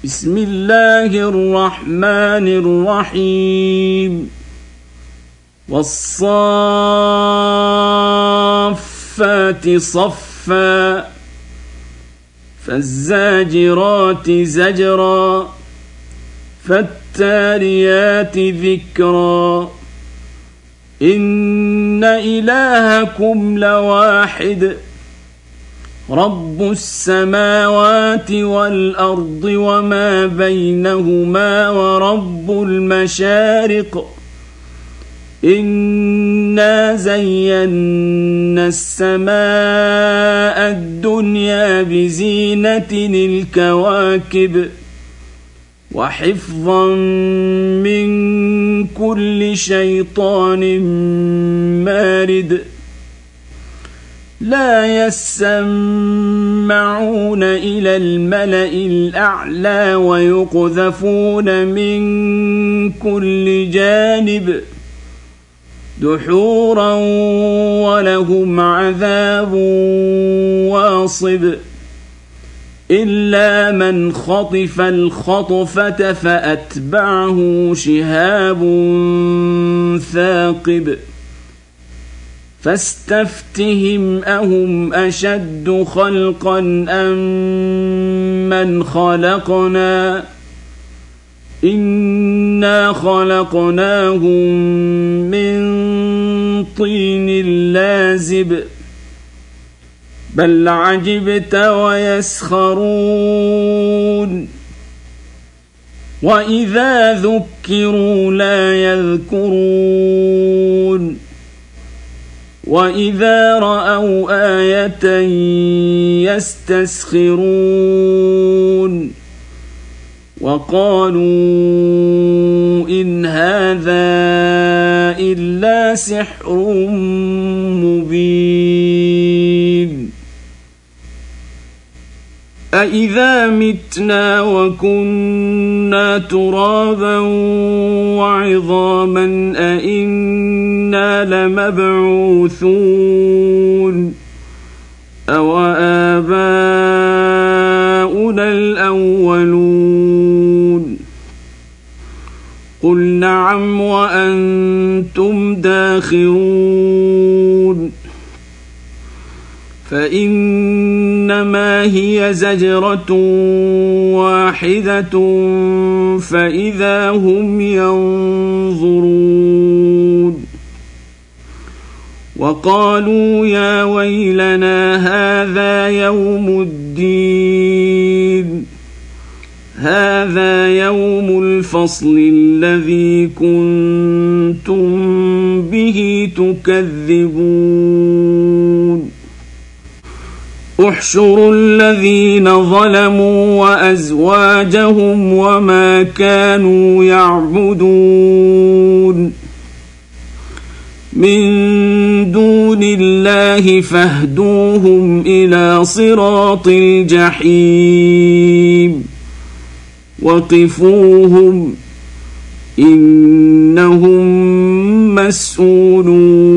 بسم الله الرحمن الرحيم والصافات صفا فالزاجرات زجرا فالتاليات ذكرا إن إلهكم لواحد رب السماوات والأرض وما بينهما ورب المشارق إنا زينا السماء الدنيا بزينة الكواكب وحفظا من كل شيطان مارد لا يسمعون إلى الملأ الأعلى ويقذفون من كل جانب دحورا ولهم عذاب واصب إلا من خطف الخطفة فأتبعه شهاب ثاقب فاستفتهم أهم أشد خلقا أم من خلقنا إنا خلقناهم من طين لازب بل عجبت ويسخرون وإذا ذكروا لا يذكرون وإذا رأوا آية يستسخرون وقالوا إن هذا إلا سحر مبين أإذا متنا وكنا ترابا وعظاما أإنا لمبعوثون أو آباؤنا الأولون قل نعم وأنتم داخرون فإنما هي زجرة واحدة فإذا هم ينظرون وقالوا يا ويلنا هذا يوم الدين هذا يوم الفصل الذي كنتم به تكذبون احشروا الذين ظلموا وأزواجهم وما كانوا يعبدون من دون الله فاهدوهم إلى صراط الجحيم وقفوهم إنهم مسؤولون